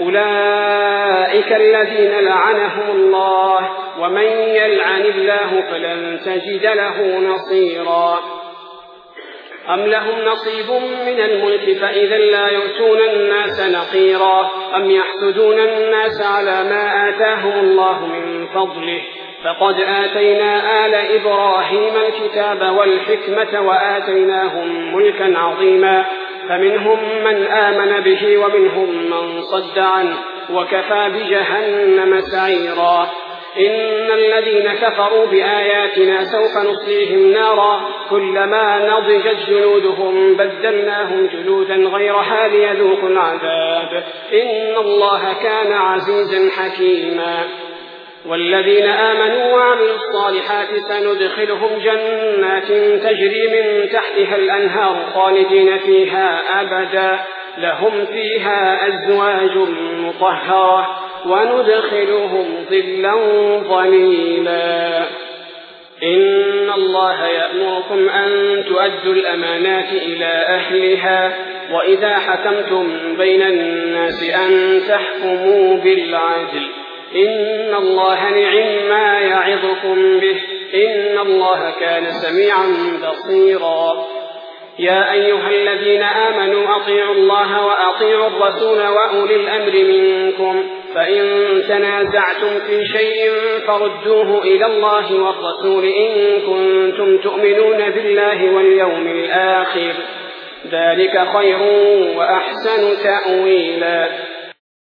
أولئك الذين لعنهم الله ومن يلعن الله فلن تجد له نصيرا أم لهم نصيب من الملك فإذا لا يؤتون الناس نقيرا أم يحسدون الناس على ما آتاهم الله من فضله فقد آتينا آل إبراهيم الكتاب والحكمة وآتيناهم ملكا عظيما فمنهم من آمن به ومنهم من صد عنه وكفى بجهنم سعيرا إن الذين كفروا بآياتنا سوف نصليهم نارا كلما نضجت جلودهم بدلناهم جلودا غيرها ليذوقوا العذاب إن الله كان عزيزا حكيما والذين آمنوا وعملوا الصالحات سندخلهم جنات تجري من تحتها الأنهار خالدين فيها أبدا لهم فيها أزواج مطهرة وندخلهم ظلا ظليلا إن الله يأمركم أن تؤدوا الأمانات إلى أهلها وإذا حكمتم بين الناس أن تحكموا بالعدل إن الله نعم ما يعظكم به إن الله كان سميعا بصيرا يا أيها الذين آمنوا أطيعوا الله وأطيعوا الرسول وأولي الأمر منكم فإن تنازعتم في شيء فردوه إلى الله والرسول إن كنتم تؤمنون بالله واليوم الآخر ذلك خير وأحسن تأويلا